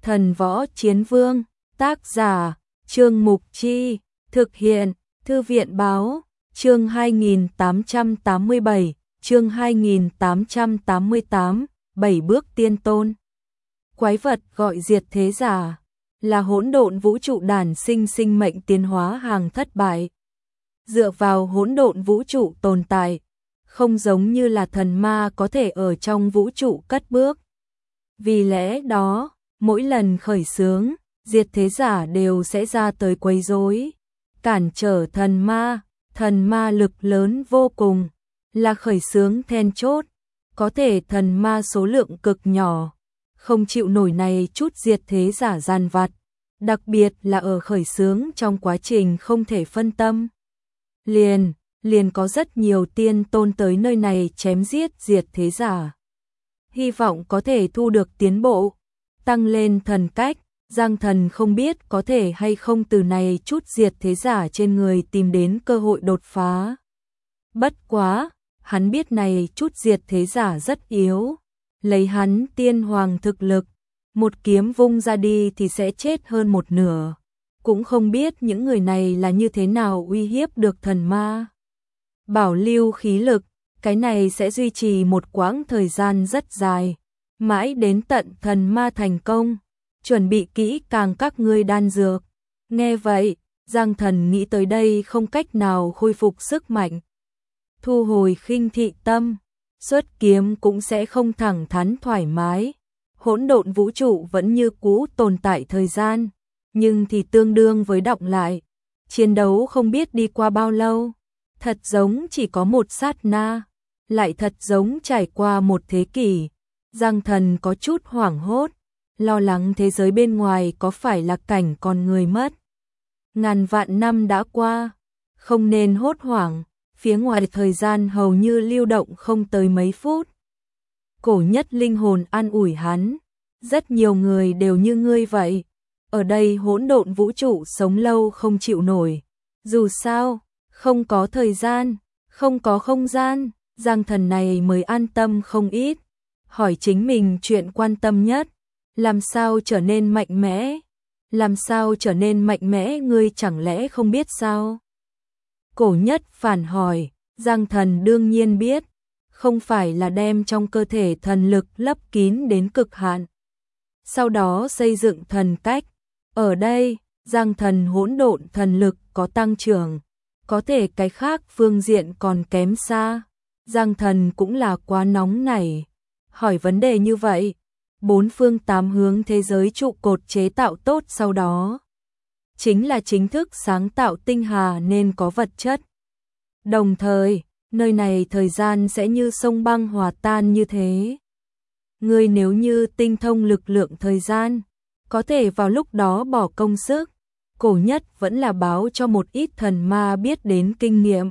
Thần Võ Chiến Vương, tác giả, Trương Mục Chi, thực hiện, Thư viện Báo, chương 2887, chương 2888, 7 bước tiên tôn. Quái vật gọi diệt thế giả, là hỗn độn vũ trụ đản sinh sinh mệnh tiến hóa hàng thất bại. Dựa vào hỗn độn vũ trụ tồn tại, không giống như là thần ma có thể ở trong vũ trụ cất bước. Vì lẽ đó, mỗi lần khởi xướng, diệt thế giả đều sẽ ra tới quấy rối, cản trở thần ma lực lớn vô cùng, là khởi xướng then chốt, có thể thần ma số lượng cực nhỏ, không chịu nổi này chút diệt thế giả gian vặt, đặc biệt là ở khởi xướng trong quá trình không thể phân tâm. Liền có rất nhiều tiên tôn tới nơi này chém giết diệt thế giả. Hy vọng có thể thu được tiến bộ, tăng lên thần cách. Giang Thần không biết có thể hay không từ này chút diệt thế giả trên người tìm đến cơ hội đột phá. Bất quá, hắn biết này chút diệt thế giả rất yếu, lấy hắn tiên hoàng thực lực, một kiếm vung ra đi thì sẽ chết hơn một nửa, cũng không biết những người này là như thế nào uy hiếp được thần ma. Bảo lưu khí lực, cái này sẽ duy trì một quãng thời gian rất dài, mãi đến tận thần ma thành công. Chuẩn bị kỹ càng các ngươi đan dược. Nghe vậy, Giang Thần nghĩ tới đây không cách nào khôi phục sức mạnh. Thu hồi khinh thị tâm, xuất kiếm cũng sẽ không thẳng thắn thoải mái. Hỗn độn vũ trụ vẫn như cũ tồn tại thời gian, nhưng thì tương đương với đọng lại. Chiến đấu không biết đi qua bao lâu, thật giống chỉ có một sát na, lại thật giống trải qua một thế kỷ. Giang Thần có chút hoảng hốt, lo lắng thế giới bên ngoài có phải là cảnh con người mất. Ngàn vạn năm đã qua, không nên hốt hoảng, phía ngoài thời gian hầu như lưu động không tới mấy phút. Cổ Nhất linh hồn an ủi hắn, rất nhiều người đều như ngươi vậy, ở đây hỗn độn vũ trụ sống lâu không chịu nổi. Dù sao, không có thời gian, không có không gian, Giang Thần này mới an tâm không ít, hỏi chính mình chuyện quan tâm nhất. Làm sao trở nên mạnh mẽ? Làm sao trở nên mạnh mẽ ngươi chẳng lẽ không biết sao? Cổ Nhất phản hỏi, Giang Thần đương nhiên biết, không phải là đem trong cơ thể thần lực lấp kín đến cực hạn. Sau đó xây dựng thần cách. Ở đây, Giang Thần hỗn độn thần lực có tăng trưởng, có thể cái khác phương diện còn kém xa. Giang Thần cũng là quá nóng nảy, hỏi vấn đề như vậy. Bốn phương tám hướng thế giới trụ cột chế tạo tốt sau đó chính là chính thức sáng tạo tinh hà nên có vật chất. Đồng thời, nơi này thời gian sẽ như sông băng hòa tan như thế. Ngươi nếu như tinh thông lực lượng thời gian, có thể vào lúc đó bỏ công sức. Cổ Nhất vẫn là báo cho một ít thần ma biết đến kinh nghiệm.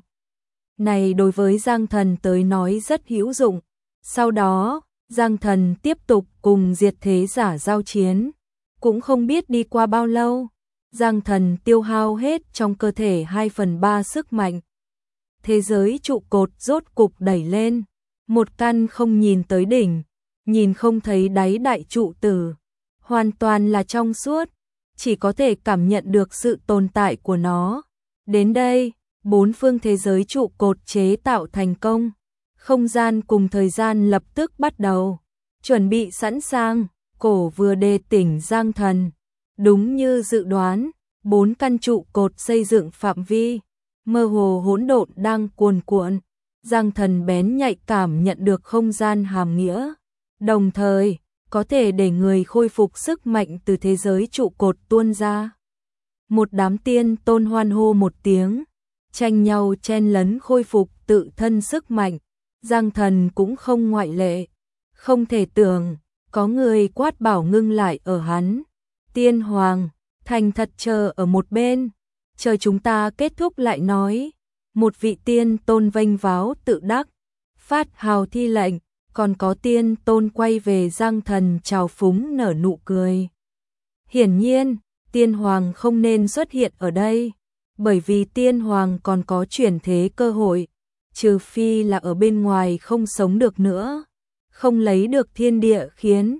Này đối với Giang Thần tới nói rất hữu dụng. Sau đó, Giang Thần tiếp tục cùng diệt thế giả giao chiến, cũng không biết đi qua bao lâu, Giang Thần tiêu hao hết trong cơ thể 2/3 sức mạnh. Thế giới trụ cột rốt cục đẩy lên, một căn không nhìn tới đỉnh, nhìn không thấy đáy đại trụ tử, hoàn toàn là trong suốt, chỉ có thể cảm nhận được sự tồn tại của nó. Đến đây, bốn phương thế giới trụ cột chế tạo thành công. Không gian cùng thời gian lập tức bắt đầu, chuẩn bị sẵn sàng, cổ vừa đề tỉnh Giang Thần. Đúng như dự đoán, 4 căn trụ cột xây dựng phạm vi, mơ hồ hỗn độn đang cuồn cuộn. Giang Thần bén nhạy cảm nhận được không gian hàm nghĩa, đồng thời có thể để người khôi phục sức mạnh từ thế giới trụ cột tuôn ra. Một đám tiên tôn hoan hô một tiếng, tranh nhau chen lấn khôi phục tự thân sức mạnh. Giang Thần cũng không ngoại lệ, không thể tưởng, có người quát bảo ngưng lại ở hắn. Tiên Hoàng, thành thật chờ ở một bên, chờ chúng ta kết thúc lại nói. Một vị tiên tôn vênh váo tự đắc, phát hào thi lệnh, còn có tiên tôn quay về Giang Thần chào phúng nở nụ cười. Hiển nhiên, Tiên Hoàng không nên xuất hiện ở đây, bởi vì Tiên Hoàng còn có chuyển thế cơ hội. Trừ phi là ở bên ngoài không sống được nữa, không lấy được thiên địa khiến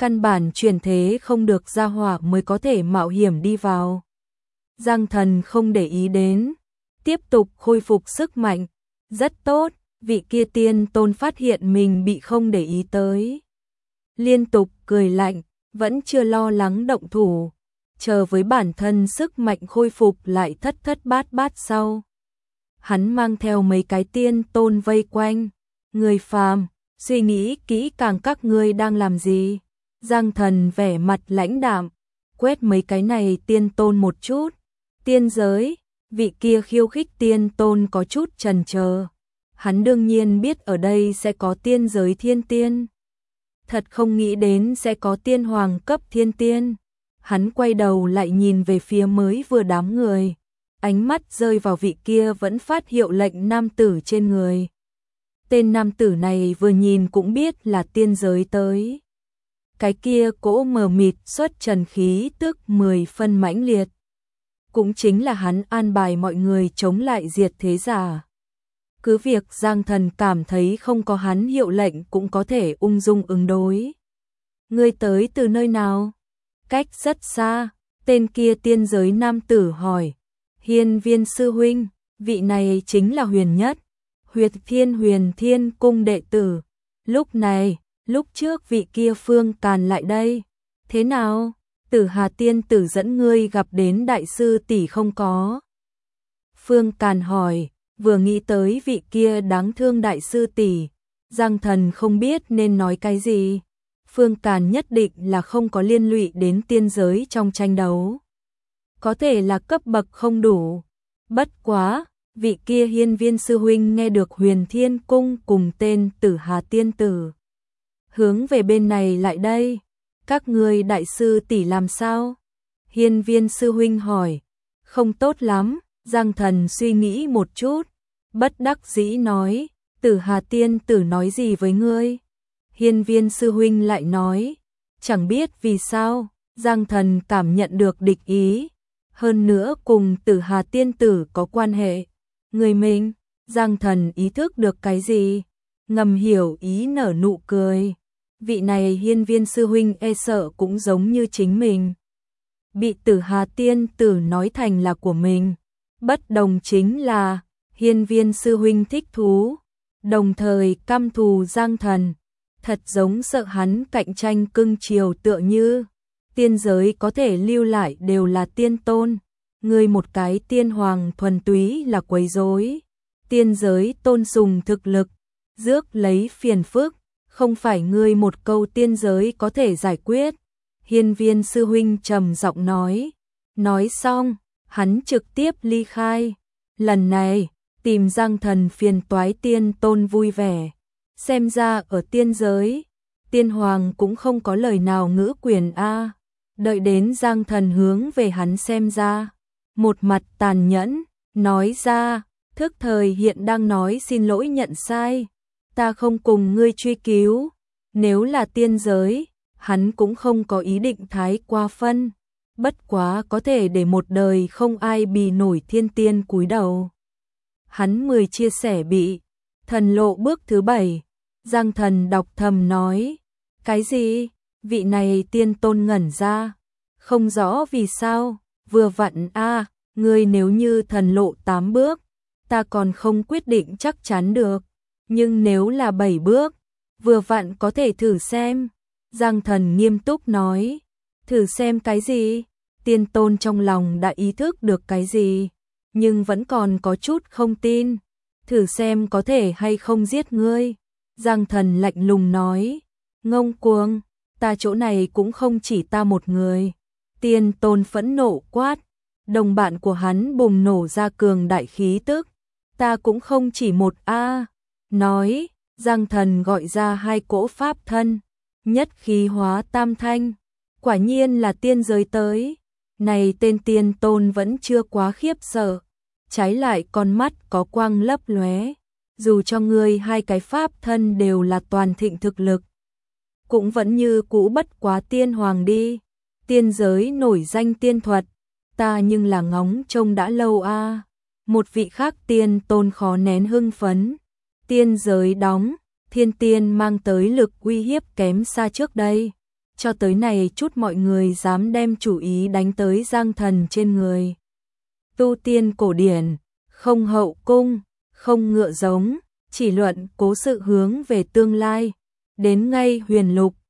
căn bản chuyển thế không được gia hỏa mới có thể mạo hiểm đi vào. Giang Thần không để ý đến, tiếp tục khôi phục sức mạnh. Rất tốt, vị kia tiên tôn phát hiện mình bị không để ý tới. Liên tục cười lạnh, vẫn chưa lo lắng động thủ, chờ với bản thân sức mạnh khôi phục lại thất thất bát bát sau. Hắn mang theo mấy cái tiên tôn vây quanh, người phàm, suy nghĩ kỹ càng các ngươi đang làm gì. Giang Thần vẻ mặt lãnh đạm, quét mấy cái này tiên tôn một chút. Tiên giới, vị kia khiêu khích tiên tôn có chút chần chờ. Hắn đương nhiên biết ở đây sẽ có tiên giới thiên tiên. Thật không nghĩ đến sẽ có tiên hoàng cấp thiên tiên. Hắn quay đầu lại nhìn về phía mới vừa đám người. Ánh mắt rơi vào vị kia vẫn phát hiệu lệnh nam tử trên người. Tên nam tử này vừa nhìn cũng biết là tiên giới tới. Cái kia cỗ mờ mịt xuất trần khí tức 10 phân mãnh liệt. Cũng chính là hắn an bài mọi người chống lại diệt thế giả. Cứ việc Giang Thần cảm thấy không có hắn hiệu lệnh cũng có thể ung dung ứng đối. Ngươi tới từ nơi nào? Cách rất xa, tên kia tiên giới nam tử hỏi. Hiên Viên sư huynh, vị này chính là Huyền Nhất, Huyền Thiên cung đệ tử. Lúc này, lúc trước vị kia Phương Càn lại đây. Thế nào? Tử Hà tiên tử dẫn ngươi gặp đến đại sư tỷ không có? Phương Càn hỏi, vừa nghĩ tới vị kia đáng thương đại sư tỷ, Giang Thần không biết nên nói cái gì. Phương Càn nhất định là không có liên lụy đến tiên giới trong tranh đấu. Có thể là cấp bậc không đủ. Bất quá, vị kia Hiên Viên sư huynh nghe được Huyền Thiên cung cùng tên Tử Hà tiên tử hướng về bên này lại đây. Các ngươi đại sư tỷ làm sao? Hiên Viên sư huynh hỏi. Không tốt lắm. Giang Thần suy nghĩ một chút, bất đắc dĩ nói, Tử Hà tiên tử nói gì với ngươi? Hiên Viên sư huynh lại nói, chẳng biết vì sao, Giang Thần cảm nhận được địch ý, hơn nữa cùng Tử Hà tiên tử có quan hệ. Người mình, Giang Thần ý thức được cái gì? Ngầm hiểu ý nở nụ cười. Vị này Hiên Viên sư huynh e sợ cũng giống như chính mình. Bị Tử Hà tiên tử nói thành là của mình. Bất đồng chính là, Hiên Viên sư huynh thích thú, đồng thời căm thù Giang Thần. Thật giống sợ hắn cạnh tranh cưng chiều tựa như. Tiên giới có thể lưu lại đều là tiên tôn. Ngươi một cái tiên hoàng thuần túy là quấy rối. Tiên giới tôn sùng thực lực, rước lấy phiền phức, không phải ngươi một câu tiên giới có thể giải quyết. Hiên Viên sư huynh trầm giọng nói. Nói xong, hắn trực tiếp ly khai. Lần này, tìm Giang Thần phiền toái tiên tôn vui vẻ. Xem ra ở tiên giới, tiên hoàng cũng không có lời nào ngữ quyền a. Đợi đến Giang Thần hướng về hắn xem ra, một mặt tàn nhẫn, nói ra, thức thời hiện đang nói xin lỗi nhận sai. Ta không cùng ngươi truy cứu. Nếu là tiên giới, hắn cũng không có ý định thái qua phân. Bất quá có thể để một đời không ai bì nổi thiên tiên cúi đầu. Hắn 10 chia sẻ bị. Thần lộ bước thứ 7. Giang Thần đọc thầm nói. Cái gì? Vị này tiên tôn ngẩn ra. Không rõ vì sao. Vừa vặn a, ngươi nếu như thần lộ 8 bước, ta còn không quyết định chắc chắn được. Nhưng nếu là 7 bước, vừa vặn có thể thử xem. Giang Thần nghiêm túc nói. Thử xem cái gì? Tiên tôn trong lòng đã ý thức được cái gì, nhưng vẫn còn có chút không tin. Thử xem có thể hay không giết ngươi. Giang Thần lạnh lùng nói. Ngông cuồng, ta chỗ này cũng không chỉ ta một người. Tiên tôn phẫn nộ quát. Đồng bạn của hắn bùng nổ ra cường đại khí tức. Ta cũng không chỉ một a. Nói, Giang Thần gọi ra 2 cỗ pháp thân. Nhất khí hóa tam thanh. Quả nhiên là tiên giới tới. Này tên tiên tôn vẫn chưa quá khiếp sợ. Trái lại con mắt có quang lấp lóe. Dù cho ngươi 2 cái pháp thân đều là toàn thịnh thực lực, cũng vẫn như cũ bất quá tiên hoàng đi. Tiên giới nổi danh tiên thuật, ta nhưng là ngóng trông đã lâu a. Một vị khác tiên tôn khó nén hưng phấn. Tiên giới đóng, thiên tiên mang tới lực uy hiếp kém xa trước đây. cho tới này chút mọi người dám đem chủ ý đánh tới Giang Thần trên người. Tu tiên cổ điển, không hậu cung, không ngựa giống, chỉ luận cố sự hướng về tương lai, đến ngay huyền lục,